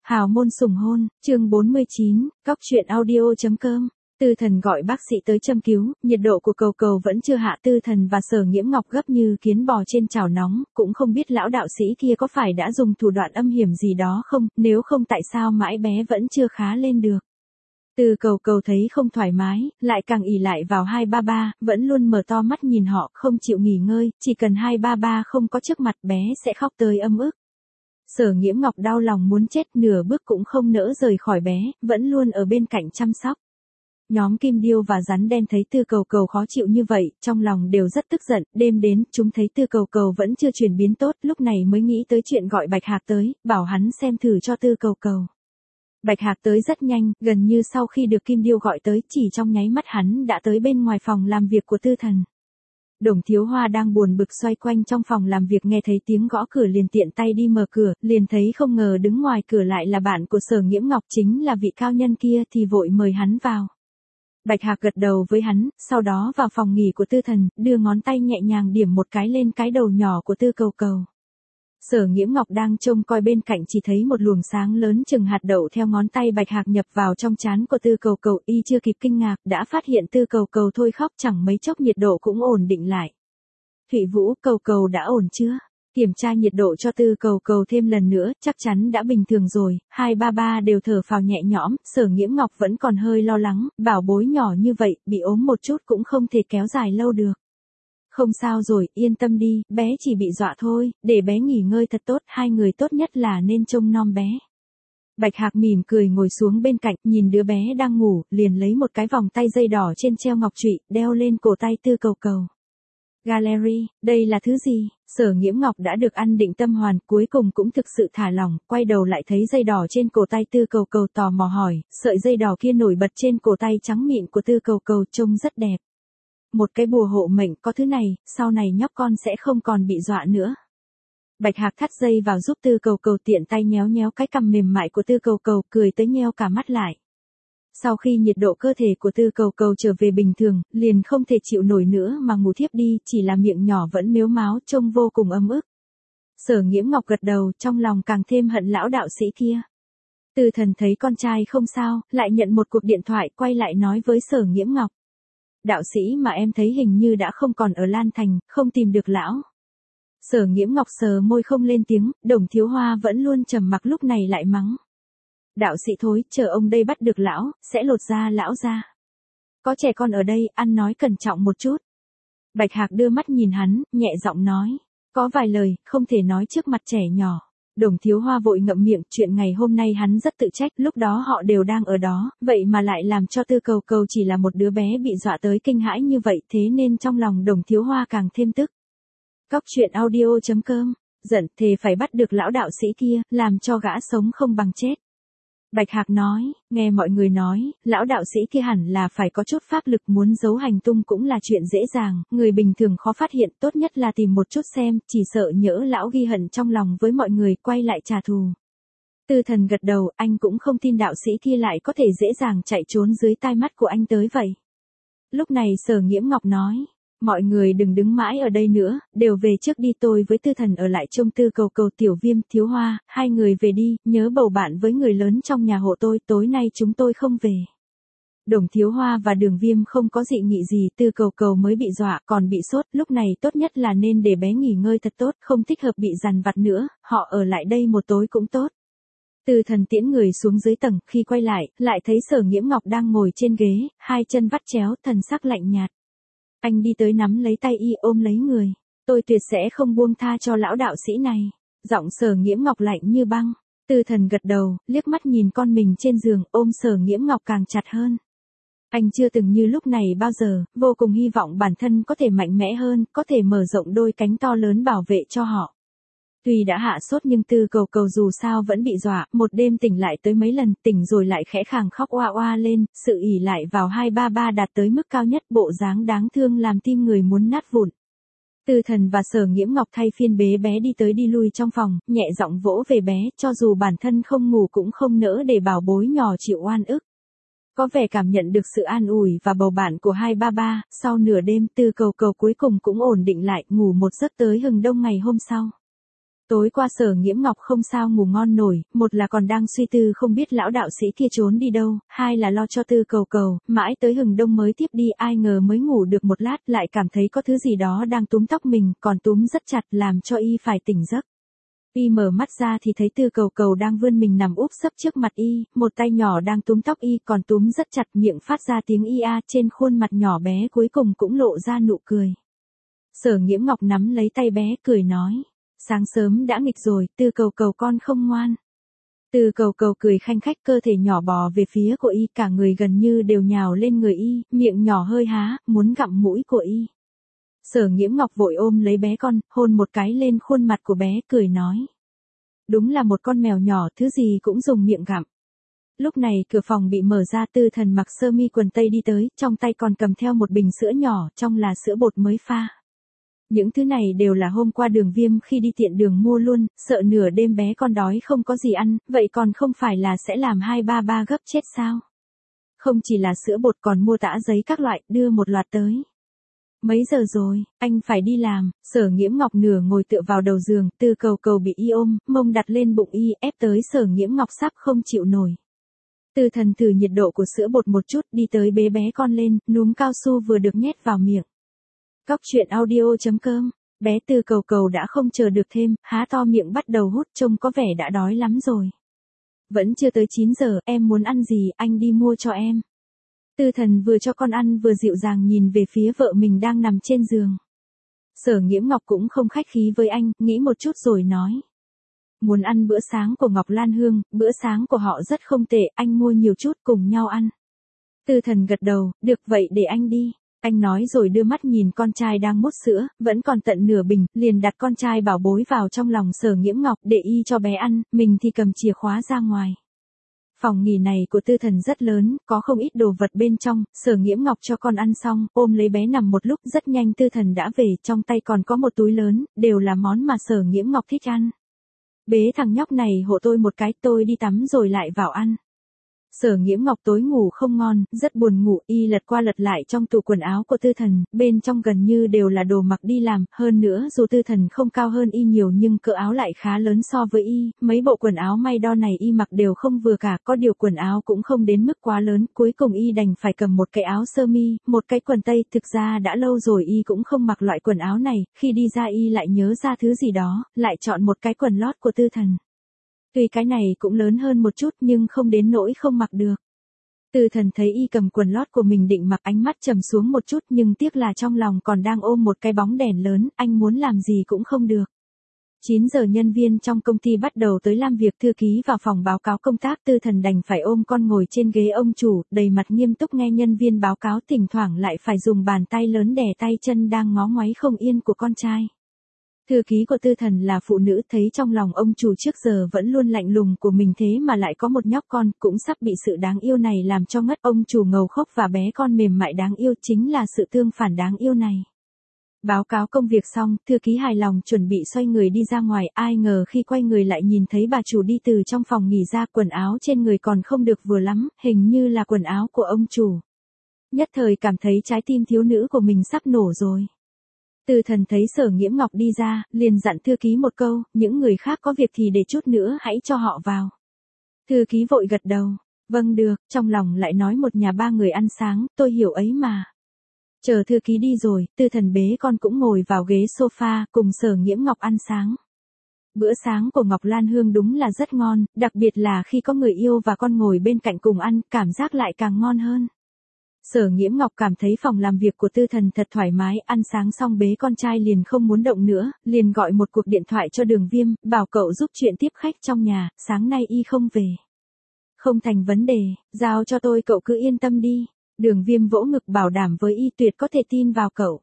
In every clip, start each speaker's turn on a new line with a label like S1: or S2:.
S1: Hào môn sủng hôn, chương 49, Cóc truyện audio.com. Tư Thần gọi bác sĩ tới châm cứu, nhiệt độ của cầu cầu vẫn chưa hạ. Tư Thần và Sở Nghiễm Ngọc gấp như kiến bò trên chảo nóng, cũng không biết lão đạo sĩ kia có phải đã dùng thủ đoạn âm hiểm gì đó không, nếu không tại sao mãi bé vẫn chưa khá lên được. Từ cầu cầu thấy không thoải mái, lại càng ỷ lại vào 233, vẫn luôn mở to mắt nhìn họ, không chịu nghỉ ngơi, chỉ cần 233 không có trước mặt bé sẽ khóc tới ấm ức. Sở Nghiễm Ngọc đau lòng muốn chết, nửa bước cũng không nỡ rời khỏi bé, vẫn luôn ở bên cạnh chăm sóc. Nhóm Kim Điêu và Rắn Đen thấy Tư Cầu Cầu khó chịu như vậy, trong lòng đều rất tức giận. Đêm đến, chúng thấy Tư Cầu Cầu vẫn chưa chuyển biến tốt, lúc này mới nghĩ tới chuyện gọi Bạch Hạc tới, bảo hắn xem thử cho Tư Cầu Cầu. Bạch Hạc tới rất nhanh, gần như sau khi được Kim Điêu gọi tới, chỉ trong nháy mắt hắn đã tới bên ngoài phòng làm việc của Tư Thần. Đồng Thiếu Hoa đang buồn bực xoay quanh trong phòng làm việc, nghe thấy tiếng gõ cửa liền tiện tay đi mở cửa, liền thấy không ngờ đứng ngoài cửa lại là bạn của Sở Nghiễm Ngọc, chính là vị cao nhân kia, thì vội mời hắn vào. Bạch Hạc gật đầu với hắn, sau đó vào phòng nghỉ của Tư Thần, đưa ngón tay nhẹ nhàng điểm một cái lên cái đầu nhỏ của Tư Cầu Cầu. Sở Nghiễm Ngọc đang trông coi bên cạnh chỉ thấy một luồng sáng lớn chừng hạt đậu theo ngón tay Bạch Hạc nhập vào trong trán của Tư Cầu Cầu, y chưa kịp kinh ngạc, đã phát hiện Tư Cầu Cầu thôi khóc chẳng mấy chốc nhiệt độ cũng ổn định lại. Thụy Vũ, Cầu Cầu đã ổn chưa? Kiểm tra nhiệt độ cho Tư Cầu Cầu thêm lần nữa, chắc chắn đã bình thường rồi. 233 đều thở phào nhẹ nhõm, Sở Nghiễm Ngọc vẫn còn hơi lo lắng, bảo bối nhỏ như vậy, bị ốm một chút cũng không thể kéo dài lâu được. Không sao rồi, yên tâm đi, bé chỉ bị dọa thôi, để bé nghỉ ngơi thật tốt, hai người tốt nhất là nên trông nom bé. Bạch Hạc mỉm cười ngồi xuống bên cạnh, nhìn đứa bé đang ngủ, liền lấy một cái vòng tay dây đỏ trên treo ngọc trụy, đeo lên cổ tay Tư Cầu Cầu. Gallery, đây là thứ gì? Sở Nghiễm Ngọc đã được ăn định tâm hoàn, cuối cùng cũng thực sự thả lỏng, quay đầu lại thấy dây đỏ trên cổ tay Tư Cầu Cầu, tò mò hỏi, sợi dây đỏ kia nổi bật trên cổ tay trắng mịn của Tư Cầu Cầu trông rất đẹp. Một cái bùa hộ mệnh, có thứ này, sau này nhóc con sẽ không còn bị dọa nữa. Bạch Hạc thắt dây vào giúp Tư Cầu Cầu, tiện tay nhéo nhéo cái cằm mềm mại của Tư Cầu Cầu, cười tới nheo cả mắt lại. Sau khi nhiệt độ cơ thể của Tư Cầu Cầu trở về bình thường, liền không thể chịu nổi nữa mà ngủ thiếp đi, chỉ là miệng nhỏ vẫn mếu máo, trông vô cùng ấm ức. Sở Nghiễm Ngọc gật đầu, trong lòng càng thêm hận lão đạo sĩ kia. Tư Thần thấy con trai không sao, lại nhận một cuộc điện thoại, quay lại nói với Sở Nghiễm Ngọc. Đạo sĩ mà em thấy hình như đã không còn ở Lan Thành, không tìm được lão. Sở Nghiễm Ngọc sờ môi không lên tiếng, Đồng Thiếu Hoa vẫn luôn trầm mặc lúc này lại mắng. Đạo sĩ thối, chờ ông đây bắt được lão, sẽ lột da lão ra. Có trẻ con ở đây, ăn nói cẩn trọng một chút. Bạch Hạc đưa mắt nhìn hắn, nhẹ giọng nói. Có vài lời, không thể nói trước mặt trẻ nhỏ. Đồng Thiếu Hoa vội ngậm miệng, chuyện ngày hôm nay hắn rất tự trách, lúc đó họ đều đang ở đó, vậy mà lại làm cho Tư Cầu Cầu chỉ là một đứa bé bị dọa tới kinh hãi như vậy, thế nên trong lòng Đồng Thiếu Hoa càng thêm tức. Cóc truyện audio.com, giận, thề phải bắt được lão đạo sĩ kia, làm cho gã sống không bằng chết. Bạch Hạc nói, nghe mọi người nói, lão đạo sĩ kia hẳn là phải có chút pháp lực, muốn giấu hành tung cũng là chuyện dễ dàng, người bình thường khó phát hiện, tốt nhất là tìm một chút xem, chỉ sợ nhỡ lão ghi hận trong lòng với mọi người, quay lại trả thù. Tư Thần gật đầu, anh cũng không tin đạo sĩ kia lại có thể dễ dàng chạy trốn dưới tai mắt của anh tới vậy. Lúc này Sở Nghiễm Ngọc nói. Mọi người đừng đứng mãi ở đây nữa, đều về trước đi, tôi với Tư Thần ở lại trông Tư Cầu Cầu, Tiểu Viêm, Thiếu Hoa, hai người về đi, nhớ bầu bạn với người lớn trong nhà hộ tôi, tối nay chúng tôi không về. Đồng Thiếu Hoa và Đường Viêm không có dị nghị gì, Tư Cầu Cầu mới bị dọa, còn bị sốt, lúc này tốt nhất là nên để bé nghỉ ngơi thật tốt, không thích hợp bị dằn vặt nữa, họ ở lại đây một tối cũng tốt. Tư Thần tiễn người xuống dưới tầng, khi quay lại thấy Sở Nghiễm Ngọc đang ngồi trên ghế, hai chân vắt chéo, thần sắc lạnh nhạt. Anh đi tới nắm lấy tay y, ôm lấy người. Tôi tuyệt sẽ không buông tha cho lão đạo sĩ này. Giọng Sở Nghiễm Ngọc lạnh như băng. Tư Thần gật đầu, liếc mắt nhìn con mình trên giường, ôm Sở Nghiễm Ngọc càng chặt hơn. Anh chưa từng như lúc này bao giờ, vô cùng hy vọng bản thân có thể mạnh mẽ hơn, có thể mở rộng đôi cánh to lớn bảo vệ cho họ. Tuy đã hạ sốt nhưng Tư Cầu Cầu dù sao vẫn bị dọa, một đêm tỉnh lại tới mấy lần, tỉnh rồi lại khẽ khàng khóc oa oa lên, sự ỷ lại vào 233 đạt tới mức cao nhất, bộ dáng đáng thương làm tim người muốn nát vụn. Tư Thần và Sở Nghiễm Ngọc thay phiên bế bé đi tới đi lui trong phòng, nhẹ giọng vỗ về bé, cho dù bản thân không ngủ cũng không nỡ để bảo bối nhỏ chịu oan ức. Có vẻ cảm nhận được sự an ủi và bầu bạn của 233, sau nửa đêm Tư Cầu Cầu cuối cùng cũng ổn định lại, ngủ một giấc tới hừng đông ngày hôm sau. Tối qua Sở Nghiễm Ngọc không sao ngủ ngon nổi, một là còn đang suy tư không biết lão đạo sĩ kia trốn đi đâu, hai là lo cho Tư Cầu Cầu, mãi tới hừng đông mới tiếp đi, ai ngờ mới ngủ được một lát lại cảm thấy có thứ gì đó đang túm tóc mình, còn túm rất chặt làm cho y phải tỉnh giấc. Y mở mắt ra thì thấy Tư Cầu Cầu đang vươn mình nằm úp sấp trước mặt y, một tay nhỏ đang túm tóc y còn túm rất chặt, miệng phát ra tiếng y a, trên khuôn mặt nhỏ bé cuối cùng cũng lộ ra nụ cười. Sở Nghiễm Ngọc nắm lấy tay bé cười nói. Sáng sớm đã nghịch rồi, Tư Cầu Cầu con không ngoan. Tư Cầu Cầu cười khanh khách, cơ thể nhỏ bò về phía của y, cả người gần như đều nhào lên người y, miệng nhỏ hơi há, muốn gặm mũi của y. Sở Nghiễm Ngọc vội ôm lấy bé con, hôn một cái lên khuôn mặt của bé, cười nói. Đúng là một con mèo nhỏ, thứ gì cũng dùng miệng gặm. Lúc này cửa phòng bị mở ra, Tư Thần mặc sơ mi quần tây đi tới, trong tay còn cầm theo một bình sữa nhỏ, trong là sữa bột mới pha. Những thứ này đều là hôm qua Đường Viêm khi đi tiện đường mua luôn, sợ nửa đêm bé con đói không có gì ăn, vậy còn không phải là sẽ làm 2-3 gấp chết sao? Không chỉ là sữa bột còn mua tã giấy các loại, đưa một loạt tới. Mấy giờ rồi, anh phải đi làm, Sở Nghiễm Ngọc nửa ngồi tựa vào đầu giường, Tư Cầu Cầu bị y ôm, mông đặt lên bụng y, ép tới Sở Nghiễm Ngọc sắp không chịu nổi. Tư Thần thử nhiệt độ của sữa bột một chút, đi tới bế bé con lên, núm cao su vừa được nhét vào miệng. Cóc truyện audio.com, bé Tư Cầu Cầu đã không chờ được thêm, há to miệng bắt đầu hút, trông có vẻ đã đói lắm rồi. Vẫn chưa tới 9 giờ, em muốn ăn gì, anh đi mua cho em. Tư Thần vừa cho con ăn vừa dịu dàng nhìn về phía vợ mình đang nằm trên giường. Sở Nghiễm Ngọc cũng không khách khí với anh, nghĩ một chút rồi nói. Muốn ăn bữa sáng của Ngọc Lan Hương, bữa sáng của họ rất không tệ, anh mua nhiều chút cùng nhau ăn. Tư Thần gật đầu, được vậy để anh đi. Anh nói rồi đưa mắt nhìn con trai đang mút sữa, vẫn còn tận nửa bình, liền đặt con trai bảo bối vào trong lòng Sở Nghiễm Ngọc để y cho bé ăn, mình thì cầm chìa khóa ra ngoài. Phòng nghỉ này của Tư Thần rất lớn, có không ít đồ vật bên trong, Sở Nghiễm Ngọc cho con ăn xong, ôm lấy bé nằm một lúc, rất nhanh Tư Thần đã về, trong tay còn có một túi lớn, đều là món mà Sở Nghiễm Ngọc thích ăn. Bế thằng nhóc này hộ tôi một cái, tôi đi tắm rồi lại vào ăn. Sở Nghiễm Ngọc tối ngủ không ngon, rất buồn ngủ, y lật qua lật lại trong tủ quần áo của Tư Thần, bên trong gần như đều là đồ mặc đi làm, hơn nữa dù Tư Thần không cao hơn y nhiều nhưng cỡ áo lại khá lớn so với y, mấy bộ quần áo may đo này y mặc đều không vừa cả, có điều quần áo cũng không đến mức quá lớn, cuối cùng y đành phải cầm một cái áo sơ mi, một cái quần tây, thực ra đã lâu rồi y cũng không mặc loại quần áo này, khi đi ra y lại nhớ ra thứ gì đó, lại chọn một cái quần lót của Tư Thần. Tuy cái này cũng lớn hơn một chút nhưng không đến nỗi không mặc được. Tư Thần thấy y cầm quần lót của mình định mặc, ánh mắt trầm xuống một chút nhưng tiếc là trong lòng còn đang ôm một cái bóng đèn lớn, anh muốn làm gì cũng không được. 9 giờ nhân viên trong công ty bắt đầu tới làm việc, thư ký vào phòng báo cáo công tác, Tư Thần đành phải ôm con ngồi trên ghế ông chủ, đầy mặt nghiêm túc nghe nhân viên báo cáo, thỉnh thoảng lại phải dùng bàn tay lớn đè tay chân đang ngó ngoáy không yên của con trai. Thư ký của Tư Thần là phụ nữ, thấy trong lòng ông chủ trước giờ vẫn luôn lạnh lùng của mình thế mà lại có một nhóc con, cũng sắp bị sự đáng yêu này làm cho ngất, ông chủ ngầu khốc và bé con mềm mại đáng yêu chính là sự tương phản đáng yêu này. Báo cáo công việc xong, thư ký hài lòng chuẩn bị xoay người đi ra ngoài, ai ngờ khi quay người lại nhìn thấy bà chủ đi từ trong phòng nghỉ ra, quần áo trên người còn không được vừa lắm, hình như là quần áo của ông chủ. Nhất thời cảm thấy trái tim thiếu nữ của mình sắp nổ rồi. Tư Thần thấy Sở Nghiễm Ngọc đi ra, liền dặn thư ký một câu, những người khác có việc thì để chút nữa hãy cho họ vào. Thư ký vội gật đầu, vâng được, trong lòng lại nói một nhà ba người ăn sáng, tôi hiểu ấy mà. Chờ thư ký đi rồi, Tư Thần bế con cũng ngồi vào ghế sofa, cùng Sở Nghiễm Ngọc ăn sáng. Bữa sáng của Ngọc Lan Hương đúng là rất ngon, đặc biệt là khi có người yêu và con ngồi bên cạnh cùng ăn, cảm giác lại càng ngon hơn. Sở Nghiễm Ngọc cảm thấy phòng làm việc của Tư Thần thật thoải mái, ăn sáng xong bế con trai liền không muốn động nữa, liền gọi một cuộc điện thoại cho Đường Viêm, bảo cậu giúp chuyện tiếp khách trong nhà, sáng nay y không về. Không thành vấn đề, giao cho tôi, cậu cứ yên tâm đi. Đường Viêm vỗ ngực bảo đảm với y tuyệt có thể tin vào cậu.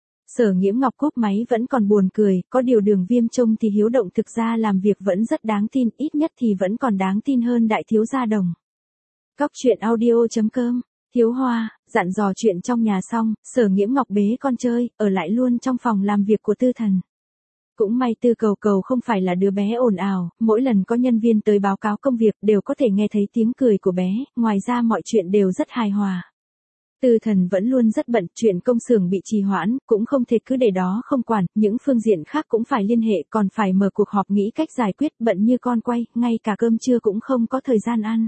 S1: Sở Nghiễm Ngọc cúp máy vẫn còn buồn cười, có điều Đường Viêm trông thì hiếu động, thực ra làm việc vẫn rất đáng tin, ít nhất thì vẫn còn đáng tin hơn đại thiếu gia Đồng. Cóc truyện audio.com. Thiếu Hoa, dặn dò chuyện trong nhà xong, Sở Nghiễm Ngọc bế con chơi, ở lại luôn trong phòng làm việc của Tư Thần. Cũng may Tư Cầu Cầu không phải là đứa bé ồn ào, mỗi lần có nhân viên tới báo cáo công việc đều có thể nghe thấy tiếng cười của bé, ngoài ra mọi chuyện đều rất hài hòa. Tư Thần vẫn luôn rất bận, chuyện công xưởng bị trì hoãn, cũng không thể cứ để đó không quản, những phương diện khác cũng phải liên hệ, còn phải mở cuộc họp nghĩ cách giải quyết, bận như con quay, ngay cả cơm trưa cũng không có thời gian ăn.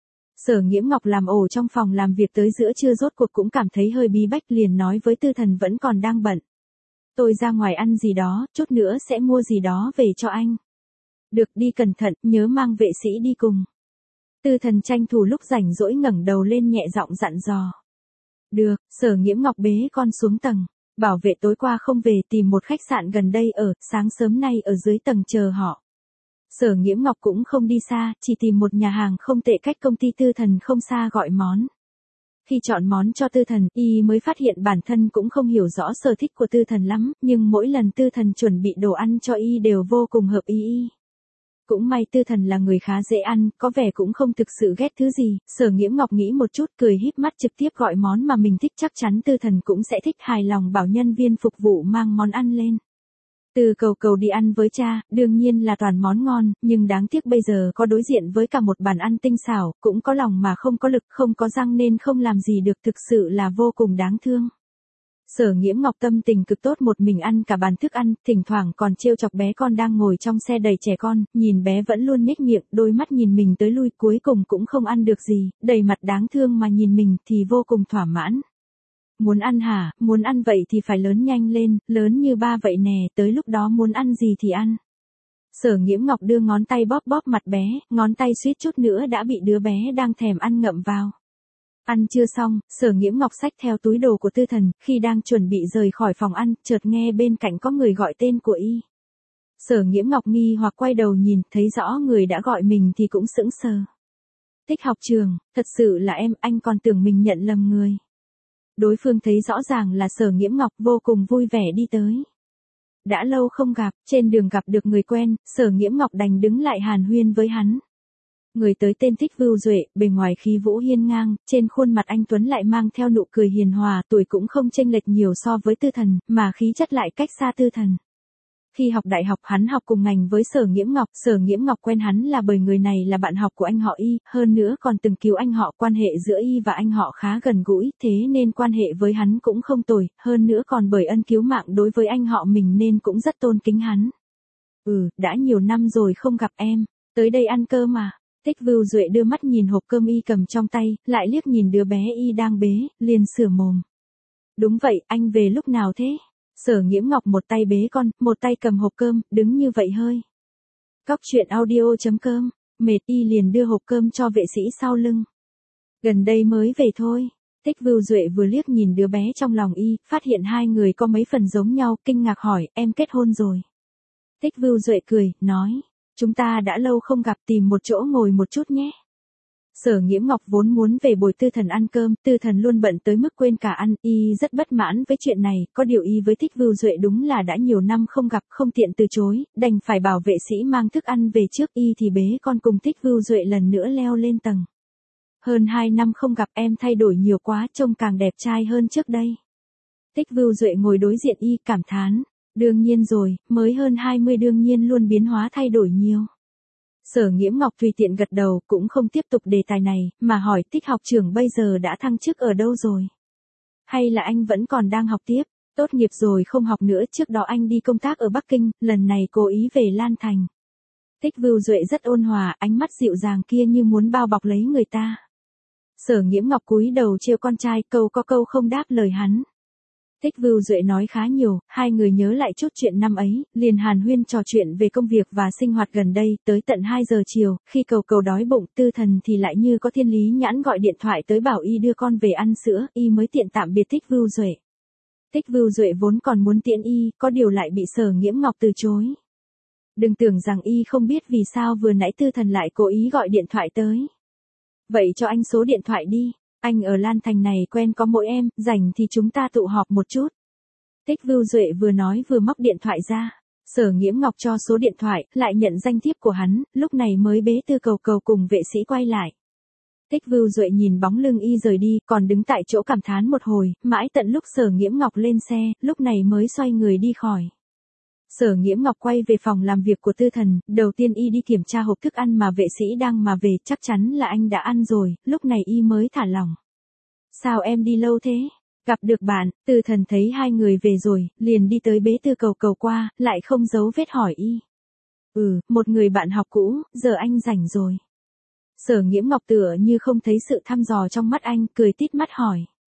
S1: Sở Nghiễm Ngọc làm ổ trong phòng làm việc tới giữa trưa rốt cuộc cũng cảm thấy hơi bí bách, liền nói với Tư Thần vẫn còn đang bận. Tôi ra ngoài ăn gì đó, chút nữa sẽ mua gì đó về cho anh. Được, đi cẩn thận, nhớ mang vệ sĩ đi cùng. Tư Thần tranh thủ lúc rảnh rỗi ngẩng đầu lên nhẹ giọng dặn dò. Được, Sở Nghiễm Ngọc bế con xuống tầng. Bảo vệ tối qua không về, tìm một khách sạn gần đây ở, sáng sớm nay ở dưới tầng chờ họ. Sở Nghiễm Ngọc cũng không đi xa, chỉ tìm một nhà hàng không tệ cách công ty Tư Thần không xa gọi món. Khi chọn món cho Tư Thần, y mới phát hiện bản thân cũng không hiểu rõ sở thích của Tư Thần lắm, nhưng mỗi lần Tư Thần chuẩn bị đồ ăn cho y đều vô cùng hợp ý. Cũng may Tư Thần là người khá dễ ăn, có vẻ cũng không thực sự ghét thứ gì. Sở Nghiễm Ngọc nghĩ một chút, cười híp mắt trực tiếp gọi món mà mình thích, chắc chắn Tư Thần cũng sẽ thích, hài lòng bảo nhân viên phục vụ mang món ăn lên. Từ Cầu đi ăn với cha, đương nhiên là toàn món ngon, nhưng đáng tiếc bây giờ có đối diện với cả một bàn ăn tinh xảo, cũng có lòng mà không có lực, không có răng nên không làm gì được, thực sự là vô cùng đáng thương. Sở Nghiễm Ngọc tâm tình cực tốt, một mình ăn cả bàn thức ăn, thỉnh thoảng còn trêu chọc bé con đang ngồi trong xe đầy trẻ con, nhìn bé vẫn luôn nhếch miệng, đôi mắt nhìn mình tới lui, cuối cùng cũng không ăn được gì, đầy mặt đáng thương mà nhìn mình thì vô cùng thỏa mãn. Muốn ăn hả, muốn ăn vậy thì phải lớn nhanh lên, lớn như ba vậy nè, tới lúc đó muốn ăn gì thì ăn. Sở Nghiễm Ngọc đưa ngón tay bóp bóp mặt bé, ngón tay suýt chút nữa đã bị đứa bé đang thèm ăn ngậm vào. Ăn chưa xong, Sở Nghiễm Ngọc xách theo túi đồ của Tư Thần, khi đang chuẩn bị rời khỏi phòng ăn, chợt nghe bên cạnh có người gọi tên của y. Sở Nghiễm Ngọc nghi hoặc quay đầu nhìn, thấy rõ người đã gọi mình thì cũng sững sờ. Tích Học Trường, thật sự là em, anh còn tưởng mình nhận lầm người. Đối phương thấy rõ ràng là Sở Nghiễm Ngọc, vô cùng vui vẻ đi tới. Đã lâu không gặp, trên đường gặp được người quen, Sở Nghiễm Ngọc đành đứng lại hàn huyên với hắn. Người tới tên Tích Vưu Duệ, bề ngoài khí vũ hiên ngang, trên khuôn mặt anh tuấn lại mang theo nụ cười hiền hòa, tuổi cũng không chênh lệch nhiều so với Tư Thần, mà khí chất lại cách xa Tư Thần. Khi học đại học hắn học cùng ngành với Sở Nghiễm Ngọc, Sở Nghiễm Ngọc quen hắn là bởi người này là bạn học của anh họ Y, hơn nữa còn từng cứu anh họ, quan hệ giữa Y và anh họ khá gần gũi, thế nên quan hệ với hắn cũng không tồi, hơn nữa còn bởi ân cứu mạng đối với anh họ mình nên cũng rất tôn kính hắn. Đã nhiều năm rồi không gặp em, tới đây ăn cơm à? Tích Vưu Duệ đưa mắt nhìn hộp cơm Y cầm trong tay, lại liếc nhìn đứa bé Y đang bế, liền sửa mồm. Đúng vậy, anh về lúc nào thế? Sở Nghiễm Ngọc một tay bế con, một tay cầm hộp cơm, đứng như vậy hơi. Cóc truyện audio.com, mệt Y liền đưa hộp cơm cho vệ sĩ sau lưng. Gần đây mới về thôi. Tích Vưu Duệ vừa liếc nhìn đứa bé trong lòng Y, phát hiện hai người có mấy phần giống nhau, kinh ngạc hỏi, em kết hôn rồi. Tích Vưu Duệ cười, nói, chúng ta đã lâu không gặp, tìm một chỗ ngồi một chút nhé. Sở Nghiễm Ngọc vốn muốn về bồi Tư Thần ăn cơm, Tư Thần luôn bận tới mức quên cả ăn, Y rất bất mãn với chuyện này, có điều Y với Tích Vưu Duệ đúng là đã nhiều năm không gặp, không tiện từ chối, đành phải bảo vệ sĩ mang thức ăn về trước, Y thì bế con cùng Tích Vưu Duệ lần nữa leo lên tầng. Hơn 2 năm không gặp, em thay đổi nhiều quá, trông càng đẹp trai hơn trước đây. Tích Vưu Duệ ngồi đối diện Y, cảm thán, đương nhiên rồi, mới hơn 20 đương nhiên luôn biến hóa thay đổi nhiều. Sở Nghiễm Ngọc tùy tiện gật đầu, cũng không tiếp tục đề tài này, mà hỏi Tích Học Trưởng bây giờ đã thăng chức ở đâu rồi? Hay là anh vẫn còn đang học tiếp? Tốt nghiệp rồi không học nữa, trước đó anh đi công tác ở Bắc Kinh, lần này cố ý về Lan Thành. Tích Vưu Duệ rất ôn hòa, ánh mắt dịu dàng kia như muốn bao bọc lấy người ta. Sở Nghiễm Ngọc cúi đầu trêu con trai, câu có câu không đáp lời hắn. Tích Vưu Duệ nói khá nhiều, hai người nhớ lại chút chuyện năm ấy, liền hàn huyên trò chuyện về công việc và sinh hoạt gần đây, tới tận 2 giờ chiều, khi Cầu đói bụng, Tư Thần thì lại như có thiên lý nhãn gọi điện thoại tới bảo Y đưa con về ăn sữa, Y mới tiện tạm biệt Tích Vưu Duệ. Tích Vưu Duệ vốn còn muốn tiễn Y, có điều lại bị Sở Nghiễm Ngọc từ chối. Đừng tưởng rằng Y không biết vì sao vừa nãy Tư Thần lại cố ý gọi điện thoại tới. Vậy cho anh số điện thoại đi. Anh ở Lan Thành này quen có mỗi em, rảnh thì chúng ta tụ họp một chút. Tích Vưu Duệ vừa nói vừa móc điện thoại ra. Sở Nghiễm Ngọc cho số điện thoại, lại nhận danh thiếp của hắn, lúc này mới bế Tư Cầu cùng vệ sĩ quay lại. Tích Vưu Duệ nhìn bóng lưng Y rời đi, còn đứng tại chỗ cảm thán một hồi, mãi tận lúc Sở Nghiễm Ngọc lên xe, lúc này mới xoay người đi khỏi. Sở Nghiễm Ngọc quay về phòng làm việc của Tư Thần, đầu tiên Y đi kiểm tra hộp thức ăn mà vệ sĩ đang mà về, chắc chắn là anh đã ăn rồi, lúc này Y mới thả lỏng. Sao em đi lâu thế? Gặp được bạn, Tư Thần thấy hai người về rồi, liền đi tới bế Tư Cầu Cầu qua, lại không giấu vết hỏi y. Một người bạn học cũ, giờ anh rảnh rồi. Sở Nghiễm Ngọc tựa như không thấy sự thăm dò trong mắt anh, cười tít mắt hỏi.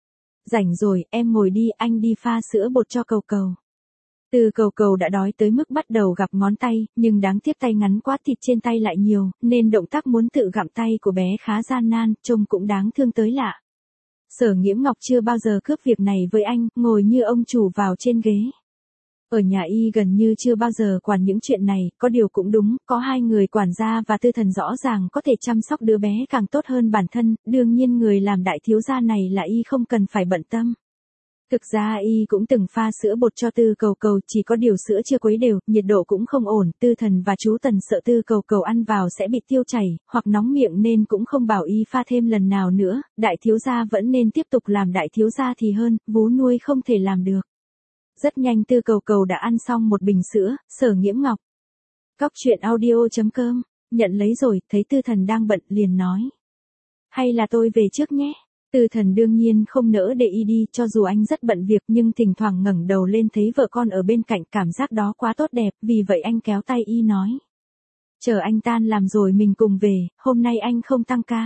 S1: Rảnh rồi, em ngồi đi, anh đi pha sữa bột cho Cầu Cầu. Từ Cầu Cầu đã đói tới mức bắt đầu gặp ngón tay, nhưng đáng tiếc tay ngắn quá, thịt trên tay lại nhiều, nên động tác muốn tự gặm tay của bé khá gian nan, trông cũng đáng thương tới lạ. Sở Nghiễm Ngọc chưa bao giờ cướp việc này với anh, ngồi như ông chủ vào trên ghế. Ở nhà y gần như chưa bao giờ quản những chuyện này, có điều cũng đúng, có hai người quản gia và Tư Thần rõ ràng có thể chăm sóc đứa bé càng tốt hơn bản thân, đương nhiên người làm đại thiếu gia này là y không cần phải bận tâm. Thực ra y cũng từng pha sữa bột cho Tư Cầu Cầu, chỉ có điều sữa chưa khuấy đều, nhiệt độ cũng không ổn, Tư Thần và chú Tần sợ Tư Cầu Cầu ăn vào sẽ bị tiêu chảy, hoặc nóng miệng nên cũng không bảo y pha thêm lần nào nữa, đại thiếu gia vẫn nên tiếp tục làm đại thiếu gia thì hơn, vú nuôi không thể làm được. Rất nhanh Tư Cầu Cầu đã ăn xong một bình sữa, Sở Nghiễm Ngọc. Cóc truyện audio.com, nhận lấy rồi, thấy Tư Thần đang bận liền nói. Hay là tôi về trước nhé. Tư Thần đương nhiên không nỡ để y đi, cho dù anh rất bận việc nhưng thỉnh thoảng ngẩng đầu lên thấy vợ con ở bên cạnh, cảm giác đó quá tốt đẹp, vì vậy anh kéo tay y nói. Chờ anh tan làm rồi mình cùng về, hôm nay anh không tăng ca.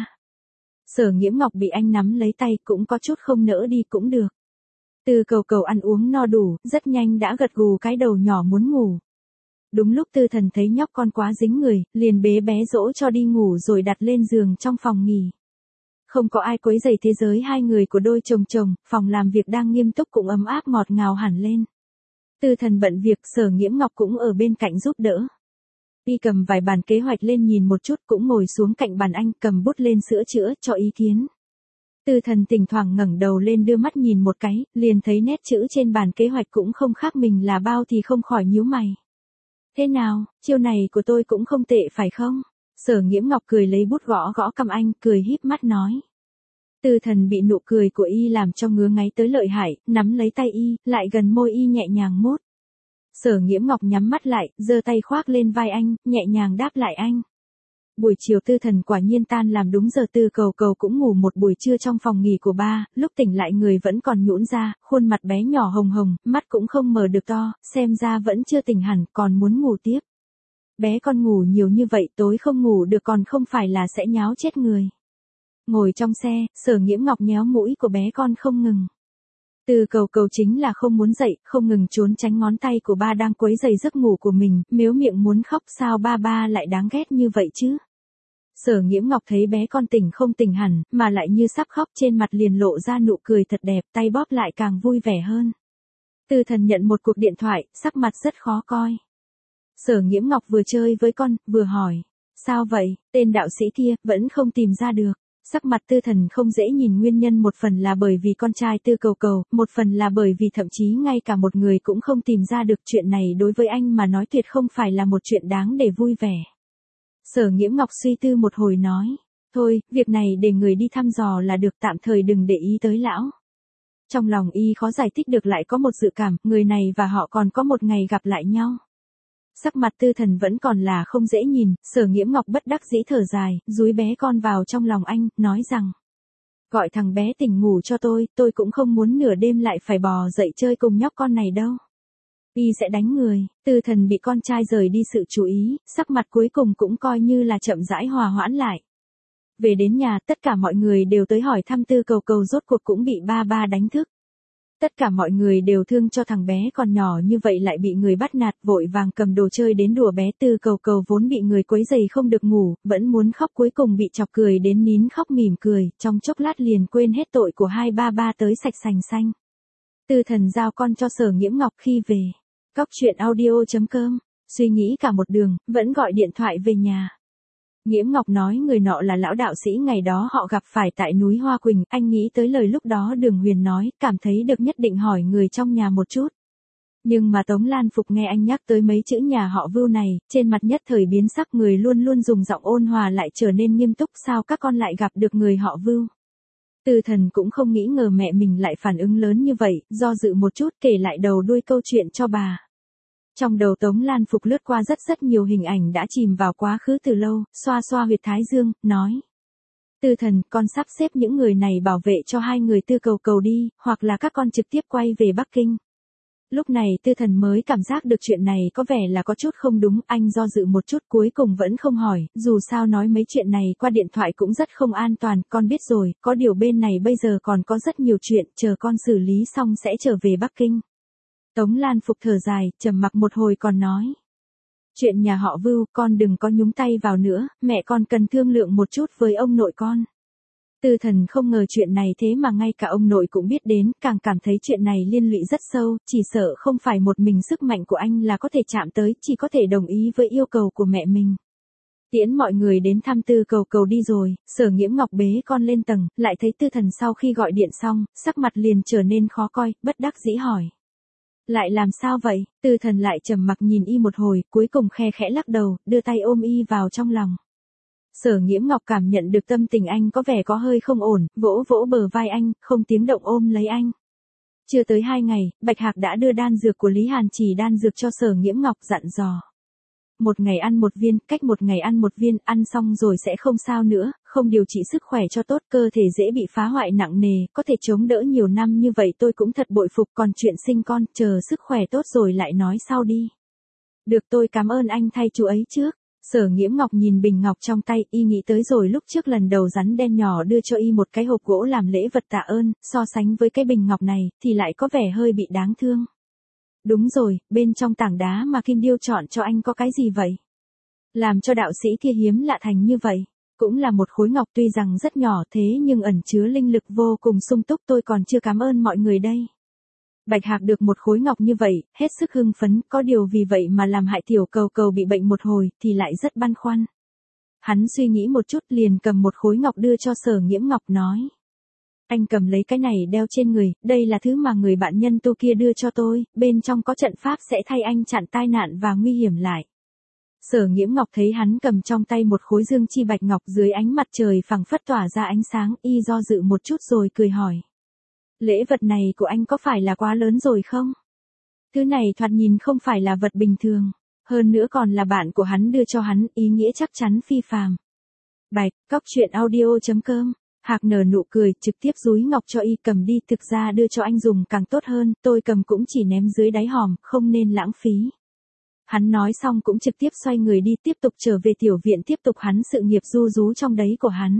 S1: Sở Nghiễm Ngọc bị anh nắm lấy tay cũng có chút không nỡ đi cũng được. Tư Cầu Cầu ăn uống no đủ, rất nhanh đã gật gù cái đầu nhỏ muốn ngủ. Đúng lúc Tư Thần thấy nhóc con quá dính người, liền bế bé dỗ cho đi ngủ rồi đặt lên giường trong phòng nghỉ. Không có ai quấy rầy thế giới hai người của đôi chồng chồng, phòng làm việc đang nghiêm túc cũng ấm áp ngọt ngào hẳn lên. Tư Thần bận việc, Sở Nghiễm Ngọc cũng ở bên cạnh giúp đỡ. Y cầm vài bản kế hoạch lên nhìn một chút, cũng ngồi xuống cạnh bàn anh, cầm bút lên sửa chữa cho ý kiến. Tư Thần thỉnh thoảng ngẩng đầu lên đưa mắt nhìn một cái, liền thấy nét chữ trên bản kế hoạch cũng không khác mình là bao thì không khỏi nhíu mày. Thế nào, chiêu này của tôi cũng không tệ phải không? Sở Nghiễm Ngọc cười lấy bút gõ gõ cằm anh, cười híp mắt nói. Tư Thần bị nụ cười của y làm cho ngứa ngáy tới lợi hại, nắm lấy tay y, lại gần môi y nhẹ nhàng mút. Sở Nghiễm Ngọc nhắm mắt lại, giơ tay khoác lên vai anh, nhẹ nhàng đáp lại anh. Buổi chiều Tư Thần quả nhiên tan làm đúng giờ, Tư Cầu Cầu cũng ngủ một buổi trưa trong phòng nghỉ của ba, lúc tỉnh lại người vẫn còn nhũn ra, khuôn mặt bé nhỏ hồng hồng, mắt cũng không mở được to, xem ra vẫn chưa tỉnh hẳn, còn muốn ngủ tiếp. Bé con ngủ nhiều như vậy tối không ngủ được còn không phải là sẽ nháo chết người. Ngồi trong xe, Sở Nghiễm Ngọc nhéo mũi của bé con không ngừng. Tư Cầu Cầu chính là không muốn dậy, không ngừng trốn tránh ngón tay của ba đang quấy rầy giấc ngủ của mình, mếu miệng muốn khóc, sao ba lại đáng ghét như vậy chứ. Sở Nghiễm Ngọc thấy bé con tỉnh không tỉnh hẳn, mà lại như sắp khóc, trên mặt liền lộ ra nụ cười thật đẹp, tay bóp lại càng vui vẻ hơn. Tư Thần nhận một cuộc điện thoại, sắc mặt rất khó coi. Sở Nghiễm Ngọc vừa chơi với con, vừa hỏi. Sao vậy, tên đạo sĩ kia, vẫn không tìm ra được. Sắc mặt Tư Thần không dễ nhìn, nguyên nhân một phần là bởi vì con trai Tư Cầu Cầu, một phần là bởi vì thậm chí ngay cả một người cũng không tìm ra được. Chuyện này đối với anh mà nói tuyệt không phải là một chuyện đáng để vui vẻ. Sở Nghiễm Ngọc suy tư một hồi nói. Thôi, việc này để người đi thăm dò là được, tạm thời đừng để ý tới lão. Trong lòng y khó giải thích được, lại có một dự cảm, người này và họ còn có một ngày gặp lại nhau. Sắc mặt Tư Thần vẫn còn là không dễ nhìn, Sở Nghiễm Ngọc bất đắc dĩ thở dài, dúi bé con vào trong lòng anh, nói rằng. Gọi thằng bé tỉnh ngủ cho tôi cũng không muốn nửa đêm lại phải bò dậy chơi cùng nhóc con này đâu. Y sẽ đánh người. Tư Thần bị con trai rời đi sự chú ý, sắc mặt cuối cùng cũng coi như là chậm rãi hòa hoãn lại. Về đến nhà, tất cả mọi người đều tới hỏi thăm Tư Cầu Cầu, rốt cuộc cũng bị ba đánh thức. Tất cả mọi người đều thương cho thằng bé còn nhỏ như vậy lại bị người bắt nạt, vội vàng cầm đồ chơi đến đùa bé. Tư Cầu Cầu vốn bị người quấy rầy không được ngủ, vẫn muốn khóc, cuối cùng bị chọc cười đến nín khóc mỉm cười, trong chốc lát liền quên hết tội của hai ba tới sạch sành xanh. Tư Thần giao con cho Sở Nghiễm Ngọc khi về. Cóc truyện audio.com, suy nghĩ cả một đường, vẫn gọi điện thoại về nhà. Nghiễm Ngọc nói người nọ là lão đạo sĩ ngày đó họ gặp phải tại núi Hoa Quỳnh, anh nghĩ tới lời lúc đó Đường Huyền nói, cảm thấy được nhất định hỏi người trong nhà một chút. Nhưng mà Tống Lan Phục nghe anh nhắc tới mấy chữ nhà họ Vưu này, trên mặt nhất thời biến sắc, người luôn luôn dùng giọng ôn hòa lại trở nên nghiêm túc, sao các con lại gặp được người họ Vưu. Tư Thần cũng không nghĩ ngờ mẹ mình lại phản ứng lớn như vậy, do dự một chút kể lại đầu đuôi câu chuyện cho bà. Trong đầu Tống Lan Phục lướt qua rất nhiều hình ảnh đã chìm vào quá khứ từ lâu, xoa xoa huyệt thái dương, nói. Tư Thần, con sắp xếp những người này bảo vệ cho hai người Tư Cầu Cầu đi, hoặc là các con trực tiếp quay về Bắc Kinh. Lúc này Tư Thần mới cảm giác được chuyện này có vẻ là có chút không đúng, anh do dự một chút cuối cùng vẫn không hỏi, dù sao nói mấy chuyện này qua điện thoại cũng rất không an toàn, con biết rồi, có điều bên này bây giờ còn có rất nhiều chuyện, chờ con xử lý xong sẽ trở về Bắc Kinh. Tống Lan Phục thở dài, trầm mặc một hồi còn nói. Chuyện nhà họ Vưu, con đừng có nhúng tay vào nữa, mẹ con cần thương lượng một chút với ông nội con. Tư Thần không ngờ chuyện này thế mà ngay cả ông nội cũng biết đến, càng cảm thấy chuyện này liên lụy rất sâu, chỉ sợ không phải một mình sức mạnh của anh là có thể chạm tới, chỉ có thể đồng ý với yêu cầu của mẹ mình. Tiễn mọi người đến thăm Tư Cầu Cầu đi rồi, Sở Nghiễm Ngọc bế con lên tầng, lại thấy Tư Thần sau khi gọi điện xong, sắc mặt liền trở nên khó coi, bất đắc dĩ hỏi. Lại làm sao vậy? Tư Thần lại trầm mặc nhìn y một hồi, cuối cùng khe khẽ lắc đầu, đưa tay ôm y vào trong lòng. Sở Nghiễm Ngọc cảm nhận được tâm tình anh có vẻ có hơi không ổn, vỗ vỗ bờ vai anh, không tiếng động ôm lấy anh. Chưa tới 2 ngày, Bạch Hạc đã đưa đan dược của Lý Hàn Trì đan dược cho Sở Nghiễm Ngọc, dặn dò. Một ngày ăn một viên, cách một ngày ăn một viên, ăn xong rồi sẽ không sao nữa, không điều trị sức khỏe cho tốt, cơ thể dễ bị phá hoại nặng nề, có thể chống đỡ nhiều năm như vậy tôi cũng thật bội phục, còn chuyện sinh con, chờ sức khỏe tốt rồi lại nói sau đi. Được, tôi cảm ơn anh thay chú ấy trước. Sở Nghiễm Ngọc nhìn bình ngọc trong tay, y nghĩ tới rồi lúc trước lần đầu rắn đen nhỏ đưa cho y một cái hộp gỗ làm lễ vật tạ ơn, so sánh với cái bình ngọc này, thì lại có vẻ hơi bị đáng thương. Đúng rồi, bên trong tảng đá mà Kim Điêu chọn cho anh có cái gì vậy? Làm cho đạo sĩ kia hiếm lạ thành như vậy. Cũng là một khối ngọc tuy rằng rất nhỏ thế nhưng ẩn chứa linh lực vô cùng sung túc, tôi còn chưa cảm ơn mọi người đây. Bạch Hạc được một khối ngọc như vậy, hết sức hưng phấn, có điều vì vậy mà làm hại Tiểu Cầu Cầu bị bệnh một hồi, thì lại rất băn khoăn. Hắn suy nghĩ một chút liền cầm một khối ngọc đưa cho Sở Nghiễm Ngọc nói. Anh cầm lấy cái này đeo trên người, đây là thứ mà người bạn nhân tu kia đưa cho tôi, bên trong có trận pháp sẽ thay anh chặn tai nạn và nguy hiểm lại. Sở Nghiễm Ngọc thấy hắn cầm trong tay một khối dương chi bạch ngọc dưới ánh mặt trời phẳng phất tỏa ra ánh sáng, y do dự một chút rồi cười hỏi. Lễ vật này của anh có phải là quá lớn rồi không? Thứ này thoạt nhìn không phải là vật bình thường, hơn nữa còn là bạn của hắn đưa cho hắn, ý nghĩa chắc chắn phi phàm. Bạch, coctruyện.audio.com. Hạc nở nụ cười, trực tiếp dúi ngọc cho y, cầm đi, thực ra đưa cho anh dùng càng tốt hơn, tôi cầm cũng chỉ ném dưới đáy hòm, không nên lãng phí. Hắn nói xong cũng trực tiếp xoay người đi, tiếp tục trở về tiểu viện, tiếp tục hắn sự nghiệp ru rú trong đấy của hắn.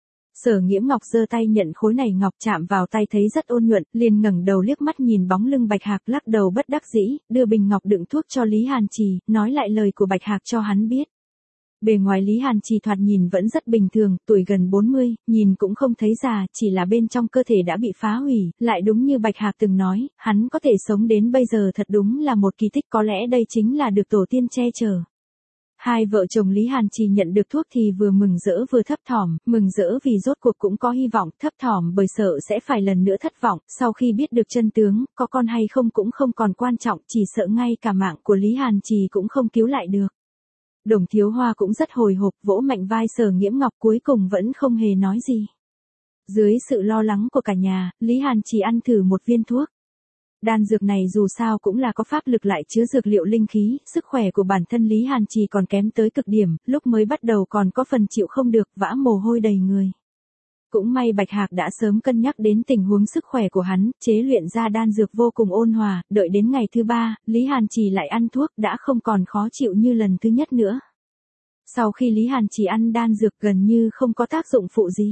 S1: Sở Nghiễm Ngọc giơ tay nhận khối này ngọc, chạm vào tay thấy rất ôn nhuận, liền ngẩng đầu liếc mắt nhìn bóng lưng Bạch Hạc, lắc đầu bất đắc dĩ, đưa bình ngọc đựng thuốc cho Lý Hàn Trì, nói lại lời của Bạch Hạc cho hắn biết. Bề ngoài Lý Hàn Trì thoạt nhìn vẫn rất bình thường, tuổi gần 40, nhìn cũng không thấy già, chỉ là bên trong cơ thể đã bị phá hủy, lại đúng như Bạch Hạc từng nói, hắn có thể sống đến bây giờ thật đúng là một kỳ tích, có lẽ đây chính là được tổ tiên che chở. Hai vợ chồng Lý Hàn Trì nhận được thuốc thì vừa mừng rỡ vừa thấp thỏm, mừng rỡ vì rốt cuộc cũng có hy vọng, thấp thỏm bởi sợ sẽ phải lần nữa thất vọng, sau khi biết được chân tướng, có con hay không cũng không còn quan trọng, chỉ sợ ngay cả mạng của Lý Hàn Trì cũng không cứu lại được. Đồng Thiếu Hoa cũng rất hồi hộp, vỗ mạnh vai Sở Nghiễm Ngọc, cuối cùng vẫn không hề nói gì. Dưới sự lo lắng của cả nhà, Lý Hàn Trì ăn thử một viên thuốc. Đan dược này dù sao cũng là có pháp lực lại chứa dược liệu linh khí, sức khỏe của bản thân Lý Hàn Trì còn kém tới cực điểm, lúc mới bắt đầu còn có phần chịu không được, vã mồ hôi đầy người. Cũng may Bạch Hạc đã sớm cân nhắc đến tình huống sức khỏe của hắn, chế luyện ra đan dược vô cùng ôn hòa, đợi đến ngày thứ 3, Lý Hàn Trì lại ăn thuốc, đã không còn khó chịu như lần thứ nhất nữa. Sau khi Lý Hàn Trì ăn đan dược gần như không có tác dụng phụ gì.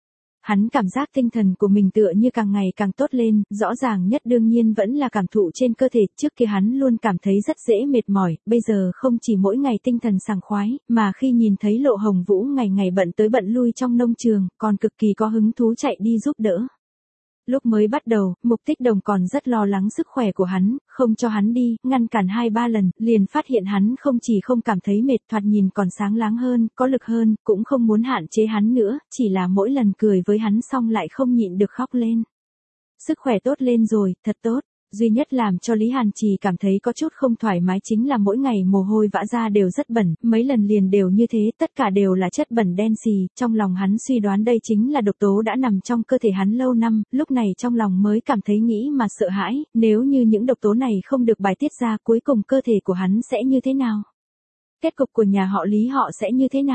S1: Hắn cảm giác tinh thần của mình tựa như càng ngày càng tốt lên, rõ ràng nhất đương nhiên vẫn là cảm thụ trên cơ thể, trước kia hắn luôn cảm thấy rất dễ mệt mỏi, bây giờ không chỉ mỗi ngày tinh thần sảng khoái, mà khi nhìn thấy Lộ Hồng Vũ ngày ngày bận tới bận lui trong nông trường, còn cực kỳ có hứng thú chạy đi giúp đỡ. Lúc mới bắt đầu, Mục Tích Đồng còn rất lo lắng sức khỏe của hắn, không cho hắn đi, ngăn cản 2-3 lần, liền phát hiện hắn không chỉ không cảm thấy mệt, thoạt nhìn còn sáng láng hơn, có lực hơn, cũng không muốn hạn chế hắn nữa, chỉ là mỗi lần cười với hắn xong lại không nhịn được khóc lên. Sức khỏe tốt lên rồi, thật tốt. Duy nhất làm cho Lý Hàn Trì cảm thấy có chút không thoải mái chính là mỗi ngày mồ hôi vã ra đều rất bẩn, mấy lần liền đều như thế, tất cả đều là chất bẩn đen xì, trong lòng hắn suy đoán đây chính là độc tố đã nằm trong cơ thể hắn lâu năm, lúc này trong lòng mới cảm thấy nghĩ mà sợ hãi, nếu như những độc tố này không được bài tiết ra, cuối cùng cơ thể của hắn sẽ như thế nào? Kết cục của nhà họ Lý họ sẽ như thế nào?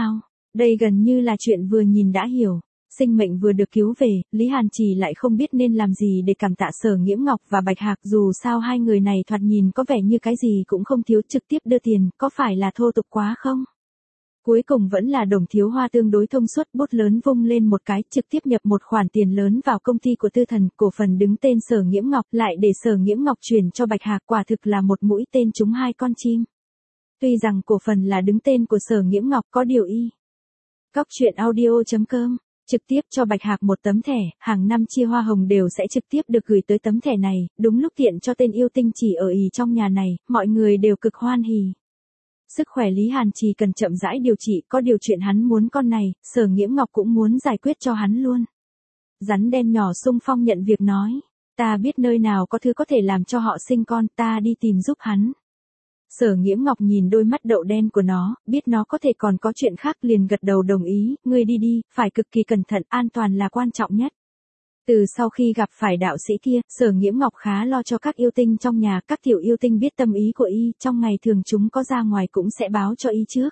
S1: Đây gần như là chuyện vừa nhìn đã hiểu. Sinh mệnh vừa được cứu về, Lý Hàn Trì lại không biết nên làm gì để cảm tạ Sở Nghiễm Ngọc và Bạch Hạc, dù sao hai người này thoạt nhìn có vẻ như cái gì cũng không thiếu, trực tiếp đưa tiền, có phải là thô tục quá không? Cuối cùng vẫn là Đồng Thiếu Hoa tương đối thông suốt, bút lớn vung lên một cái, trực tiếp nhập một khoản tiền lớn vào công ty của Tư Thần, cổ phần đứng tên Sở Nghiễm Ngọc, lại để Sở Nghiễm Ngọc chuyển cho Bạch Hạc, quả thực là một mũi tên trúng hai con chim. Tuy rằng cổ phần là đứng tên của Sở Nghiễm Ngọc, có điều y. Cóc truyện audio.com trực tiếp cho Bạch Hạc một tấm thẻ, hàng năm chia hoa hồng đều sẽ trực tiếp được gửi tới tấm thẻ này, đúng lúc tiện cho tên yêu tinh chỉ ở ì trong nhà này, mọi người đều cực hoan hỉ. Sức khỏe Lý Hàn Trì cần chậm rãi điều trị, có điều chuyện hắn muốn con này, Sở Nghiễm Ngọc cũng muốn giải quyết cho hắn luôn. Rắn đen nhỏ xung phong nhận việc nói, ta biết nơi nào có thứ có thể làm cho họ sinh con, ta đi tìm giúp hắn. Sở Nghiễm Ngọc nhìn đôi mắt đậu đen của nó, biết nó có thể còn có chuyện khác liền gật đầu đồng ý, ngươi đi đi, phải cực kỳ cẩn thận, an toàn là quan trọng nhất. Từ sau khi gặp phải đạo sĩ kia, Sở Nghiễm Ngọc khá lo cho các yêu tinh trong nhà, các tiểu yêu tinh biết tâm ý của y, trong ngày thường chúng có ra ngoài cũng sẽ báo cho y trước.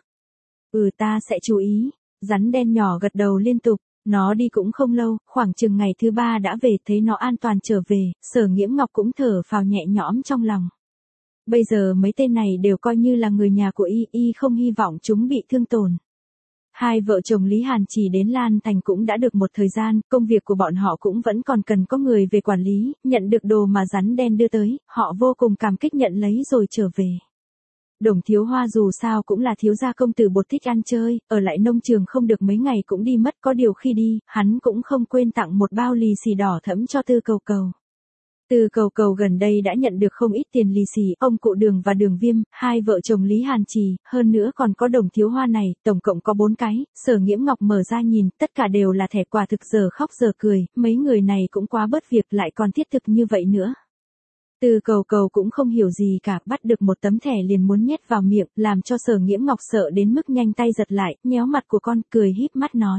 S1: Ta sẽ chú ý. Rắn đen nhỏ gật đầu liên tục, nó đi cũng không lâu, khoảng chừng ngày thứ 3 đã về, thấy nó an toàn trở về, Sở Nghiễm Ngọc cũng thở phào nhẹ nhõm trong lòng. Bây giờ mấy tên này đều coi như là người nhà của y không hy vọng chúng bị thương tổn. Hai vợ chồng Lý Hàn Trì đến Lan Thành cũng đã được một thời gian, công việc của bọn họ cũng vẫn còn cần có người về quản lý, nhận được đồ mà rắn đen đưa tới, họ vô cùng cảm kích nhận lấy rồi trở về. Đồng Thiếu Hoa dù sao cũng là thiếu gia công tử bột thích ăn chơi, ở lại nông trường không được mấy ngày cũng đi mất, có điều khi đi, hắn cũng không quên tặng một bao lì xì đỏ thẫm cho Tư Cầu Cầu. Tư Cầu Cầu gần đây đã nhận được không ít tiền lì xì, ông cụ Đường và Đường Viêm, hai vợ chồng Lý Hàn Trì, hơn nữa còn có Đồng Thiếu Hoa này, tổng cộng có 4 cái, Sở Nghiễm Ngọc mở ra nhìn, tất cả đều là thẻ quà thực, giờ khóc giờ cười, mấy người này cũng quá bớt việc, lại còn thiết thực như vậy nữa. Tư Cầu Cầu cũng không hiểu gì cả, bắt được một tấm thẻ liền muốn nhét vào miệng, làm cho Sở Nghiễm Ngọc sợ đến mức nhanh tay giật lại, nhéo mặt của con, cười híp mắt nói.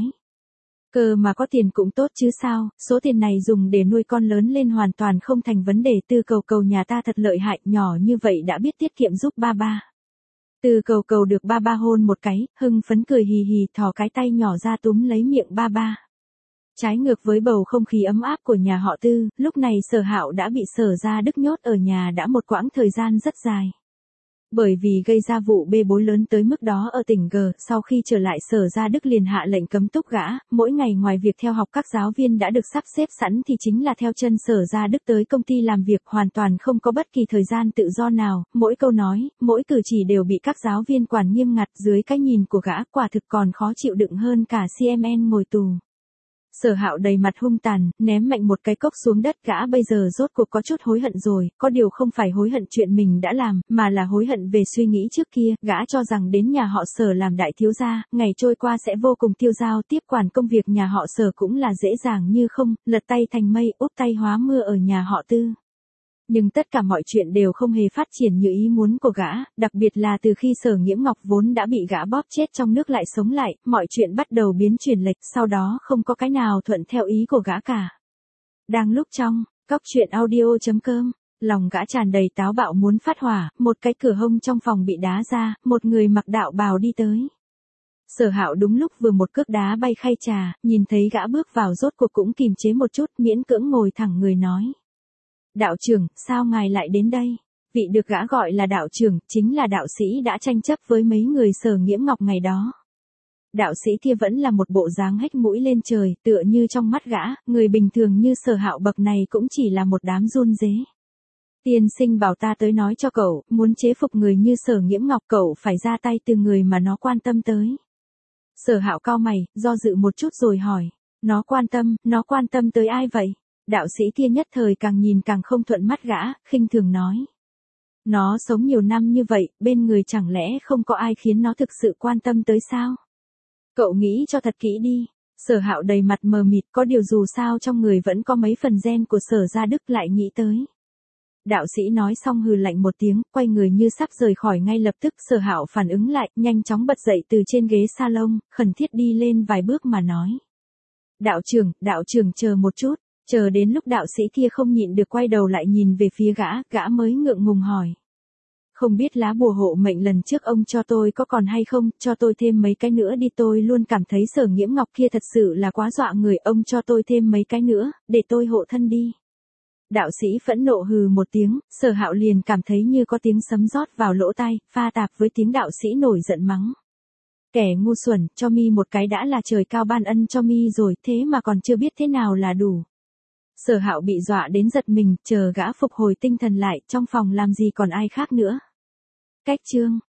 S1: Cơ mà có tiền cũng tốt chứ sao, số tiền này dùng để nuôi con lớn lên hoàn toàn không thành vấn đề. Tư Cầu Cầu nhà ta thật lợi hại, nhỏ như vậy đã biết tiết kiệm giúp ba ba. Tư Cầu Cầu được ba ba hôn một cái, hưng phấn cười hì hì, thò cái tay nhỏ ra túm lấy miệng ba ba. Trái ngược với bầu không khí ấm áp của nhà họ Tư, lúc này Sở Hạo đã bị Sở Gia Đức nhốt ở nhà đã một quãng thời gian rất dài. Bởi vì gây ra vụ bê bối lớn tới mức đó ở tỉnh G, sau khi trở lại Sở Gia Đức liền hạ lệnh cấm túc gã, mỗi ngày ngoài việc theo học các giáo viên đã được sắp xếp sẵn thì chính là theo chân Sở Gia Đức tới công ty làm việc, hoàn toàn không có bất kỳ thời gian tự do nào, mỗi câu nói, mỗi cử chỉ đều bị các giáo viên quản nghiêm ngặt, dưới cái nhìn của gã quả thực còn khó chịu đựng hơn cả CMN ngồi tù. Sở Hạo đầy mặt hung tàn, ném mạnh một cái cốc xuống đất, gã bây giờ rốt cuộc có chút hối hận rồi, có điều không phải hối hận chuyện mình đã làm, mà là hối hận về suy nghĩ trước kia, gã cho rằng đến nhà họ Sở làm đại thiếu gia, ngày trôi qua sẽ vô cùng tiêu dao, tiếp quản công việc nhà họ Sở cũng là dễ dàng như không, lật tay thành mây, úp tay hóa mưa ở nhà họ Tư. Nhưng tất cả mọi chuyện đều không hề phát triển như ý muốn của gã, đặc biệt là từ khi Sở Nghiễm Ngọc vốn đã bị gã bóp chết trong nước lại sống lại, mọi chuyện bắt đầu biến chuyển lệch, sau đó không có cái nào thuận theo ý của gã cả. Đang lúc trong, cóc truyện audio.com, lòng gã tràn đầy táo bạo muốn phát hỏa, một cái cửa hông trong phòng bị đá ra, một người mặc đạo bào đi tới. Sở Hạo đúng lúc vừa một cước đá bay khay trà, nhìn thấy gã bước vào rốt cuộc cũng kìm chế một chút, miễn cưỡng ngồi thẳng người nói. Đạo trưởng, sao ngài lại đến đây? Vị được gã gọi là đạo trưởng, chính là đạo sĩ đã tranh chấp với mấy người Sở Nghiễm Ngọc ngày đó. Đạo sĩ kia vẫn là một bộ dáng hếch mũi lên trời, tựa như trong mắt gã, người bình thường như Sở Hạo bậc này cũng chỉ là một đám run rế. Tiên sinh bảo ta tới nói cho cậu, muốn chế phục người như Sở Nghiễm Ngọc cậu phải ra tay từ người mà nó quan tâm tới. Sở Hạo cau mày, do dự một chút rồi hỏi, nó quan tâm tới ai vậy? Đạo sĩ kia nhất thời càng nhìn càng không thuận mắt gã, khinh thường nói. Nó sống nhiều năm như vậy, bên người chẳng lẽ không có ai khiến nó thực sự quan tâm tới sao? Cậu nghĩ cho thật kỹ đi. Sở Hạo đầy mặt mờ mịt, có điều dù sao trong người vẫn có mấy phần gen của Sở Gia Đức, lại nghĩ tới. Đạo sĩ nói xong hừ lạnh một tiếng, quay người như sắp rời khỏi ngay lập tức. Sở Hạo phản ứng lại, nhanh chóng bật dậy từ trên ghế salon, khẩn thiết đi lên vài bước mà nói. Đạo trưởng chờ một chút. Chờ đến lúc đạo sĩ kia không nhịn được quay đầu lại nhìn về phía gã, gã mới ngượng ngùng hỏi. Không biết lá bùa hộ mệnh lần trước ông cho tôi có còn hay không, cho tôi thêm mấy cái nữa đi, tôi luôn cảm thấy Sở Nghiễm Ngọc kia thật sự là quá dọa người, ông cho tôi thêm mấy cái nữa, để tôi hộ thân đi. Đạo sĩ phẫn nộ hừ một tiếng, Sở Hạo liền cảm thấy như có tiếng sấm rót vào lỗ tai, pha tạp với tiếng đạo sĩ nổi giận mắng. Kẻ ngu xuẩn, cho mi một cái đã là trời cao ban ân cho mi rồi, thế mà còn chưa biết thế nào là đủ. Sở Hạo bị dọa đến giật mình, chờ gã phục hồi tinh thần lại, trong phòng làm gì còn ai khác nữa. Cách chương